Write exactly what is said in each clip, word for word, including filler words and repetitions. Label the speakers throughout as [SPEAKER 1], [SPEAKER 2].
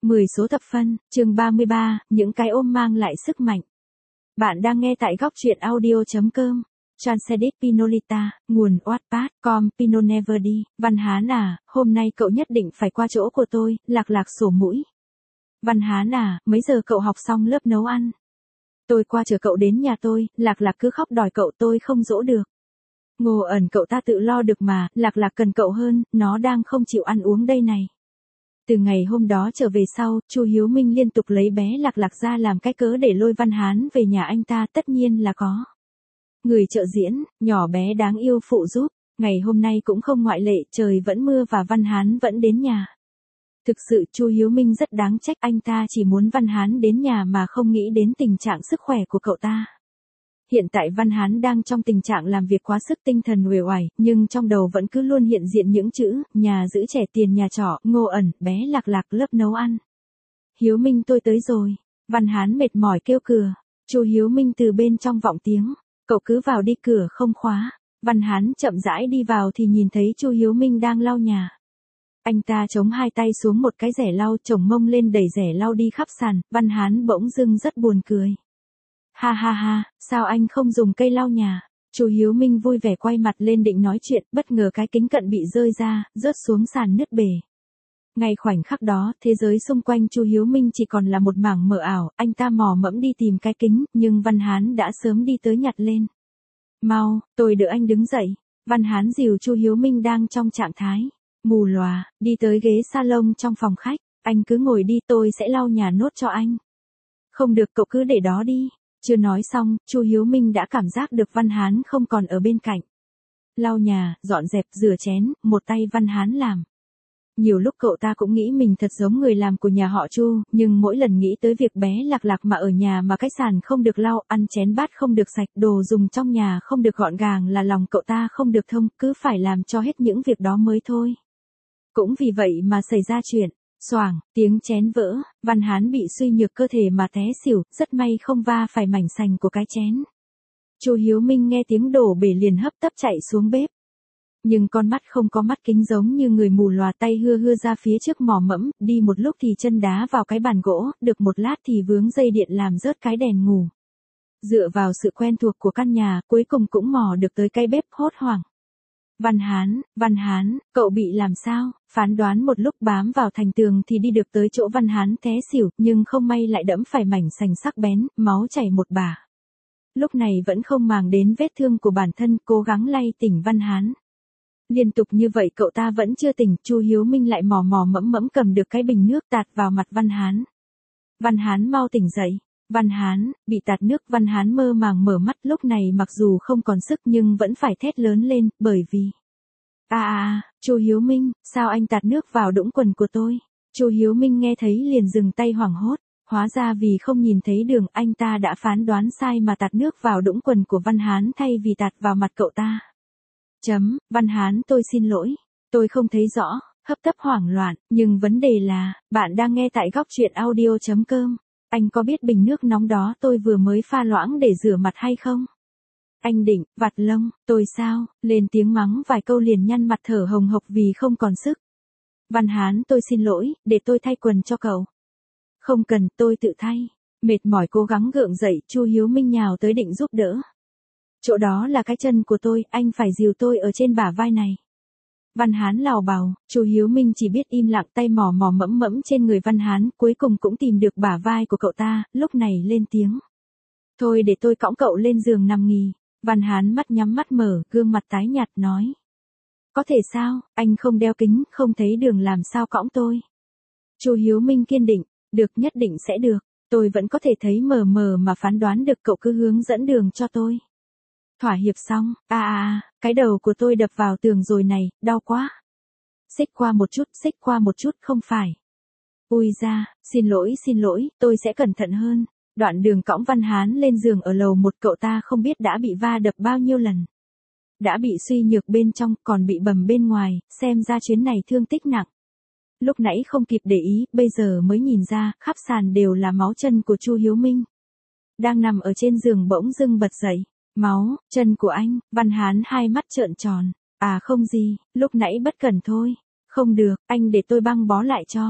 [SPEAKER 1] mười số thập phân, chương ba mươi ba, những cái ôm mang lại sức mạnh. Bạn đang nghe tại góc truyện audio chấm com. Transedit Pinolita, nguồn Wattpad chấm com, Pino Never đi. Văn Hán à, hôm nay cậu nhất định phải qua chỗ của tôi, Lạc Lạc sổ mũi. Văn Hán à, mấy giờ cậu học xong lớp nấu ăn? Tôi qua chờ cậu đến nhà tôi, Lạc Lạc cứ khóc đòi cậu tôi không dỗ được. Ngô Ẩn cậu ta tự lo được mà, Lạc Lạc cần cậu hơn, nó đang không chịu ăn uống đây này. Từ ngày hôm đó trở về sau, Chu Hiếu Minh liên tục lấy bé Lạc Lạc ra làm cái cớ để lôi Văn Hán về nhà anh ta, tất nhiên là có người trợ diễn, nhỏ bé đáng yêu phụ giúp. Ngày hôm nay cũng không ngoại lệ, trời vẫn mưa và Văn Hán vẫn đến nhà. Thực sự Chu Hiếu Minh rất đáng trách, anh ta chỉ muốn Văn Hán đến nhà mà không nghĩ đến tình trạng sức khỏe của cậu ta. Hiện tại Văn Hán đang trong tình trạng làm việc quá sức, tinh thần uể oải, nhưng trong đầu vẫn cứ luôn hiện diện những chữ, nhà giữ trẻ, tiền nhà trọ, Ngô Ẩn, bé Lạc Lạc, lớp nấu ăn. Hiếu Minh tôi tới rồi. Văn Hán mệt mỏi kêu cửa. Chu Hiếu Minh từ bên trong vọng tiếng. Cậu cứ vào đi, cửa không khóa. Văn Hán chậm rãi đi vào thì nhìn thấy Chu Hiếu Minh đang lau nhà. Anh ta chống hai tay xuống một cái rẻ lau, chồng mông lên đẩy rẻ lau đi khắp sàn. Văn Hán bỗng dưng rất buồn cười. Ha ha ha, sao anh không dùng cây lau nhà? Chu Hiếu Minh vui vẻ quay mặt lên định nói chuyện, bất ngờ cái kính cận bị rơi ra, rớt xuống sàn nứt bể. Ngay khoảnh khắc đó, thế giới xung quanh Chu Hiếu Minh chỉ còn là một mảng mờ ảo, anh ta mò mẫm đi tìm cái kính, nhưng Văn Hán đã sớm đi tới nhặt lên. Mau, tôi đỡ anh đứng dậy. Văn Hán dìu Chu Hiếu Minh đang trong trạng thái mù lòa, đi tới ghế salon trong phòng khách. Anh cứ ngồi đi, tôi sẽ lau nhà nốt cho anh. Không được, cậu cứ để đó đi. Chưa nói xong, Chu Hiếu Minh đã cảm giác được Văn Hán không còn ở bên cạnh. Lau nhà, dọn dẹp, rửa chén, một tay Văn Hán làm. Nhiều lúc cậu ta cũng nghĩ mình thật giống người làm của nhà họ Chu, nhưng mỗi lần nghĩ tới việc bé Lạc Lạc mà ở nhà mà cái sàn không được lau, ăn chén bát không được sạch, đồ dùng trong nhà không được gọn gàng là lòng cậu ta không được thông, cứ phải làm cho hết những việc đó mới thôi. Cũng vì vậy mà xảy ra chuyện. Xoảng, tiếng chén vỡ, Văn Hán bị suy nhược cơ thể mà té xỉu, rất may không va phải mảnh sành của cái chén. Chu Hiếu Minh nghe tiếng đổ bể liền hấp tấp chạy xuống bếp. Nhưng con mắt không có mắt kính giống như người mù lòa, tay hưa hưa ra phía trước mò mẫm, đi một lúc thì chân đá vào cái bàn gỗ, được một lát thì vướng dây điện làm rớt cái đèn ngủ. Dựa vào sự quen thuộc của căn nhà, cuối cùng cũng mò được tới cái bếp, hốt hoảng. Văn Hán, Văn Hán, cậu bị làm sao? Phán đoán một lúc bám vào thành tường thì đi được tới chỗ Văn Hán té xỉu, nhưng không may lại đẫm phải mảnh sành sắc bén, máu chảy một bả. Lúc này vẫn không màng đến vết thương của bản thân, cố gắng lay tỉnh Văn Hán. Liên tục như vậy cậu ta vẫn chưa tỉnh, Chu Hiếu Minh lại mò mò mẫm mẫm cầm được cái bình nước tạt vào mặt Văn Hán. Văn Hán mau tỉnh dậy. Văn Hán, bị tạt nước, Văn Hán mơ màng mở mắt, lúc này mặc dù không còn sức nhưng vẫn phải thét lớn lên, bởi vì... À à, Chu Hiếu Minh, sao anh tạt nước vào đũng quần của tôi? Chu Hiếu Minh nghe thấy liền dừng tay hoảng hốt, hóa ra vì không nhìn thấy đường, anh ta đã phán đoán sai mà tạt nước vào đũng quần của Văn Hán thay vì tạt vào mặt cậu ta. Chấm, Văn Hán tôi xin lỗi, tôi không thấy rõ, hấp tấp hoảng loạn, nhưng vấn đề là, bạn đang nghe tại góc truyện audio chấm com. Anh có biết bình nước nóng đó tôi vừa mới pha loãng để rửa mặt hay không? Anh định, vặt lông, tôi sao? Lên tiếng mắng vài câu liền nhăn mặt thở hồng hộc vì không còn sức. Văn Hán tôi xin lỗi, để tôi thay quần cho cậu. Không cần, tôi tự thay. Mệt mỏi cố gắng gượng dậy, Chu Hiếu Minh nhào tới định giúp đỡ. Chỗ đó là cái chân của tôi, anh phải dìu tôi ở trên bả vai này. Văn Hán lào bào, Chu Hiếu Minh chỉ biết im lặng, tay mò mò mẫm mẫm trên người Văn Hán, cuối cùng cũng tìm được bả vai của cậu ta, lúc này lên tiếng. Thôi để tôi cõng cậu lên giường nằm nghỉ. Văn Hán mắt nhắm mắt mở, gương mặt tái nhạt nói. Có thể sao, anh không đeo kính, không thấy đường làm sao cõng tôi. Chu Hiếu Minh kiên định, được, nhất định sẽ được, tôi vẫn có thể thấy mờ mờ mà phán đoán được, cậu cứ hướng dẫn đường cho tôi. Thỏa hiệp xong, à à, cái đầu của tôi đập vào tường rồi này, đau quá. Xích qua một chút, xích qua một chút, không phải. Ui da, xin lỗi xin lỗi, tôi sẽ cẩn thận hơn. Đoạn đường cõng Văn Hán lên giường ở lầu một, cậu ta không biết đã bị va đập bao nhiêu lần. Đã bị suy nhược bên trong, còn bị bầm bên ngoài, xem ra chuyến này thương tích nặng. Lúc nãy không kịp để ý, bây giờ mới nhìn ra, khắp sàn đều là máu chân của Chu Hiếu Minh. Đang nằm ở trên giường bỗng dưng bật dậy. Máu, chân của anh, Văn Hán hai mắt trợn tròn. À không gì, lúc nãy bất cẩn thôi. Không được, anh để tôi băng bó lại cho.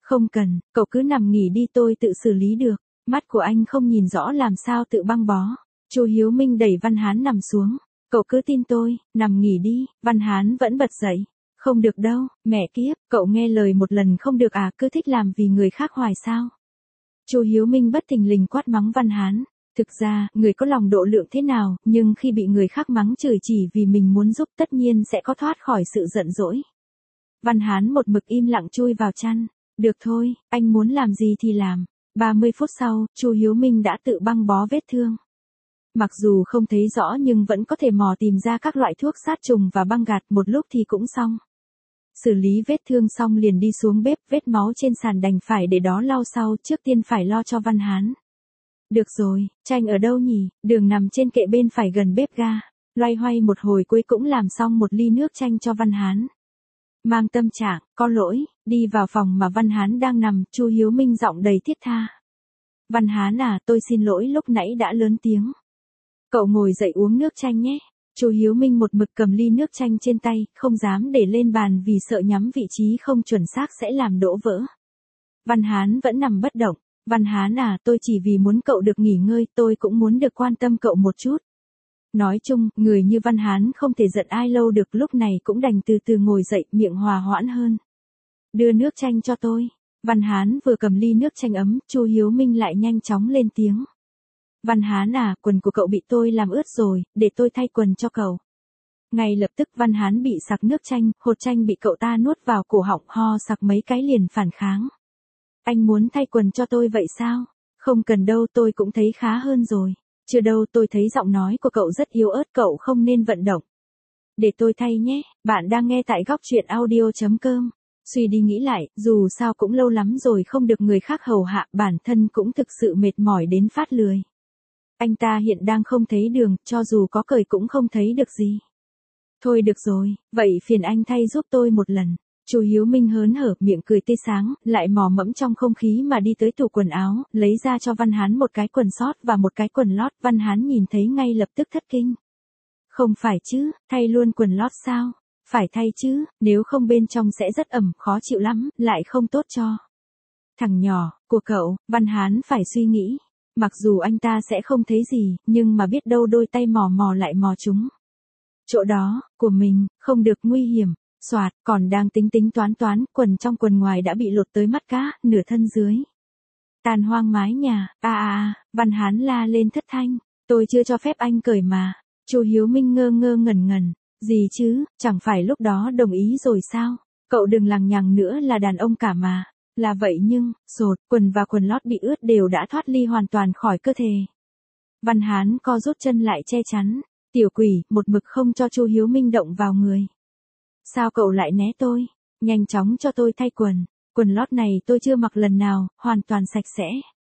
[SPEAKER 1] Không cần, cậu cứ nằm nghỉ đi tôi tự xử lý được. Mắt của anh không nhìn rõ làm sao tự băng bó. Chu Hiếu Minh đẩy Văn Hán nằm xuống. Cậu cứ tin tôi, nằm nghỉ đi. Văn Hán vẫn bật dậy. Không được đâu, mẹ kiếp, cậu nghe lời một lần không được à, cứ thích làm vì người khác hoài sao. Chu Hiếu Minh bất thình lình quát mắng Văn Hán. Thực ra, người có lòng độ lượng thế nào, nhưng khi bị người khác mắng chửi chỉ vì mình muốn giúp tất nhiên sẽ có thoát khỏi sự giận dỗi. Văn Hán một mực im lặng chui vào chăn. Được thôi, anh muốn làm gì thì làm. ba mươi phút sau, Chu Hiếu Minh đã tự băng bó vết thương. Mặc dù không thấy rõ nhưng vẫn có thể mò tìm ra các loại thuốc sát trùng và băng gạt, một lúc thì cũng xong. Xử lý vết thương xong liền đi xuống bếp, vết máu trên sàn đành phải để đó lau sau, trước tiên phải lo cho Văn Hán. Được rồi, chanh ở đâu nhỉ? Đường nằm trên kệ bên phải gần bếp ga. Loay hoay một hồi cuối cũng làm xong một ly nước chanh cho Văn Hán. Mang tâm trạng, có lỗi, đi vào phòng mà Văn Hán đang nằm, Chu Hiếu Minh giọng đầy thiết tha. Văn Hán à, tôi xin lỗi lúc nãy đã lớn tiếng. Cậu ngồi dậy uống nước chanh nhé. Chu Hiếu Minh một mực cầm ly nước chanh trên tay, không dám để lên bàn vì sợ nhắm vị trí không chuẩn xác sẽ làm đổ vỡ. Văn Hán vẫn nằm bất động. Văn Hán à, tôi chỉ vì muốn cậu được nghỉ ngơi, tôi cũng muốn được quan tâm cậu một chút. Nói chung, người như Văn Hán không thể giận ai lâu được, lúc này cũng đành từ từ ngồi dậy, miệng hòa hoãn hơn. Đưa nước chanh cho tôi. Văn Hán vừa cầm ly nước chanh ấm, Chu Hiếu Minh lại nhanh chóng lên tiếng. Văn Hán à, quần của cậu bị tôi làm ướt rồi, để tôi thay quần cho cậu. Ngay lập tức Văn Hán bị sặc nước chanh, hột chanh bị cậu ta nuốt vào cổ họng, ho sặc mấy cái liền phản kháng. Anh muốn thay quần cho tôi vậy sao? Không cần đâu, tôi cũng thấy khá hơn rồi. Chưa đâu, tôi thấy giọng nói của cậu rất yếu ớt, cậu không nên vận động. Để tôi thay nhé, bạn đang nghe tại góc truyện audio chấm com. Suy đi nghĩ lại, dù sao cũng lâu lắm rồi không được người khác hầu hạ, bản thân cũng thực sự mệt mỏi đến phát lười. Anh ta hiện đang không thấy đường, cho dù có cởi cũng không thấy được gì. Thôi được rồi, vậy phiền anh thay giúp tôi một lần. Chu Hiếu Minh hớn hở, miệng cười tươi sáng, lại mò mẫm trong không khí mà đi tới tủ quần áo, lấy ra cho Văn Hán một cái quần sót và một cái quần lót. Văn Hán nhìn thấy ngay lập tức thất kinh. Không phải chứ, thay luôn quần lót sao? Phải thay chứ, nếu không bên trong sẽ rất ẩm, khó chịu lắm, lại không tốt cho thằng nhỏ của cậu. Văn Hán phải suy nghĩ. Mặc dù anh ta sẽ không thấy gì, nhưng mà biết đâu đôi tay mò mò lại mò chúng. Chỗ đó, của mình, không được nguy hiểm. Soạt, còn đang tính tính toán toán, quần trong quần ngoài đã bị lột tới mắt cá, nửa thân dưới. Tàn hoang mái nhà, a a a, Văn Hán la lên thất thanh. Tôi chưa cho phép anh cởi mà. Chu Hiếu Minh ngơ ngơ ngẩn ngẩn. Gì chứ, chẳng phải lúc đó đồng ý rồi sao? Cậu đừng lằng nhằng nữa, là đàn ông cả mà. Là vậy nhưng, sột, quần và quần lót bị ướt đều đã thoát ly hoàn toàn khỏi cơ thể. Văn Hán co rút chân lại che chắn. Tiểu quỷ, một mực không cho Chu Hiếu Minh động vào người. Sao cậu lại né tôi? Nhanh chóng cho tôi thay quần. Quần lót này tôi chưa mặc lần nào, hoàn toàn sạch sẽ.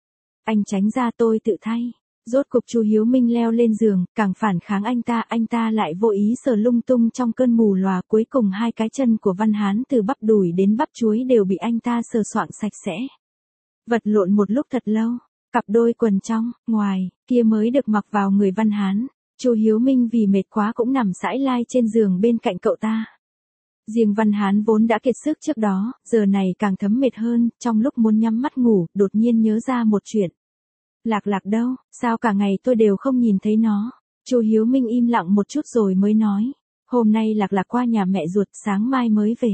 [SPEAKER 1] Anh tránh ra, tôi tự thay. Rốt cục Chu Hiếu Minh leo lên giường, càng phản kháng anh ta, anh ta lại vô ý sờ lung tung trong cơn mù lòa, cuối cùng hai cái chân của Văn Hán từ bắp đùi đến bắp chuối đều bị anh ta sờ soạng sạch sẽ. Vật lộn một lúc thật lâu, cặp đôi quần trong, ngoài, kia mới được mặc vào người Văn Hán. Chu Hiếu Minh vì mệt quá cũng nằm sải lai trên giường bên cạnh cậu ta. Riêng Văn Hán vốn đã kiệt sức trước đó, giờ này càng thấm mệt hơn, trong lúc muốn nhắm mắt ngủ, đột nhiên nhớ ra một chuyện. Lạc Lạc đâu, sao cả ngày tôi đều không nhìn thấy nó? Chu Hiếu Minh im lặng một chút rồi mới nói. Hôm nay Lạc Lạc qua nhà mẹ ruột, sáng mai mới về.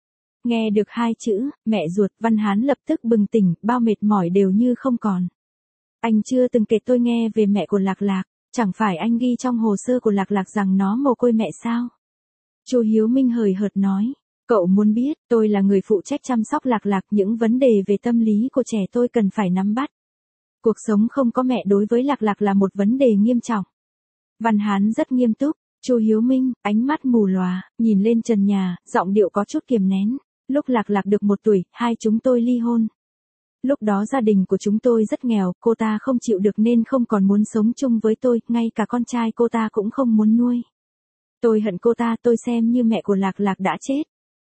[SPEAKER 1] Nghe được hai chữ, mẹ ruột, Văn Hán lập tức bừng tỉnh, bao mệt mỏi đều như không còn. Anh chưa từng kể tôi nghe về mẹ của Lạc Lạc, chẳng phải anh ghi trong hồ sơ của Lạc Lạc rằng nó mồ côi mẹ sao? Chu Hiếu Minh hời hợt nói. Cậu muốn biết, tôi là người phụ trách chăm sóc Lạc Lạc, những vấn đề về tâm lý của trẻ tôi cần phải nắm bắt. Cuộc sống không có mẹ đối với Lạc Lạc là một vấn đề nghiêm trọng. Văn Hán rất nghiêm túc. Chu Hiếu Minh, ánh mắt mù lòa, nhìn lên trần nhà, giọng điệu có chút kiềm nén. Lúc Lạc Lạc được một tuổi, hai chúng tôi ly hôn. Lúc đó gia đình của chúng tôi rất nghèo, cô ta không chịu được nên không còn muốn sống chung với tôi, ngay cả con trai cô ta cũng không muốn nuôi. Tôi hận cô ta, tôi xem như mẹ của Lạc Lạc đã chết.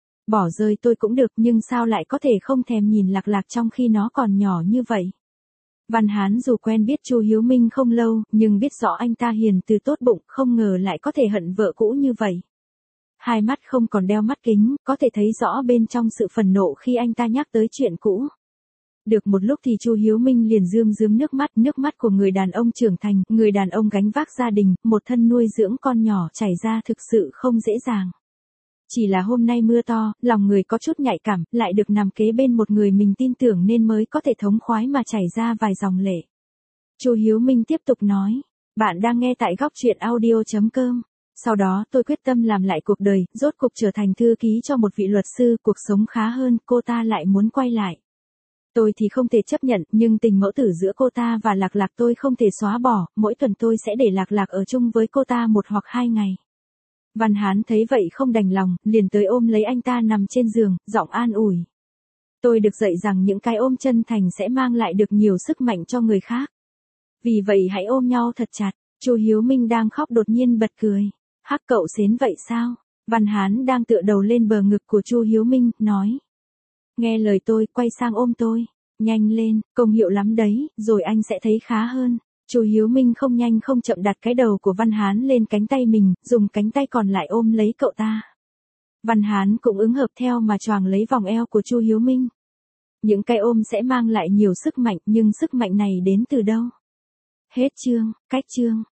[SPEAKER 1] Bỏ rơi tôi cũng được, nhưng sao lại có thể không thèm nhìn Lạc Lạc trong khi nó còn nhỏ như vậy? Văn Hán dù quen biết Chu Hiếu Minh không lâu, nhưng biết rõ anh ta hiền từ tốt bụng, không ngờ lại có thể hận vợ cũ như vậy. Hai mắt không còn đeo mắt kính, có thể thấy rõ bên trong sự phẫn nộ khi anh ta nhắc tới chuyện cũ. Được một lúc thì Chu Hiếu Minh liền rơm rớm nước mắt, nước mắt của người đàn ông trưởng thành, người đàn ông gánh vác gia đình, một thân nuôi dưỡng con nhỏ chảy ra thực sự không dễ dàng. Chỉ là hôm nay mưa to, lòng người có chút nhạy cảm, lại được nằm kế bên một người mình tin tưởng nên mới có thể thống khoái mà chảy ra vài dòng lệ. Chu Hiếu Minh tiếp tục nói, bạn đang nghe tại góc truyện audio chấm com. Sau đó tôi quyết tâm làm lại cuộc đời, rốt cục trở thành thư ký cho một vị luật sư, cuộc sống khá hơn, cô ta lại muốn quay lại. Tôi thì không thể chấp nhận, nhưng tình mẫu tử giữa cô ta và Lạc Lạc tôi không thể xóa bỏ, mỗi tuần tôi sẽ để Lạc Lạc ở chung với cô ta một hoặc hai ngày. Văn Hán thấy vậy không đành lòng, liền tới ôm lấy anh ta nằm trên giường, giọng an ủi. Tôi được dạy rằng những cái ôm chân thành sẽ mang lại được nhiều sức mạnh cho người khác. Vì vậy hãy ôm nhau thật chặt. Chu Hiếu Minh đang khóc đột nhiên bật cười. Hắc cậu xến vậy sao? Văn Hán đang tựa đầu lên bờ ngực của Chu Hiếu Minh, nói. Nghe lời tôi, quay sang ôm tôi. Nhanh lên, công hiệu lắm đấy, rồi anh sẽ thấy khá hơn. Chu Hiếu Minh không nhanh không chậm đặt cái đầu của Văn Hán lên cánh tay mình, dùng cánh tay còn lại ôm lấy cậu ta. Văn Hán cũng ứng hợp theo mà choàng lấy vòng eo của Chu Hiếu Minh. Những cái ôm sẽ mang lại nhiều sức mạnh, nhưng sức mạnh này đến từ đâu? Hết chương, cách chương.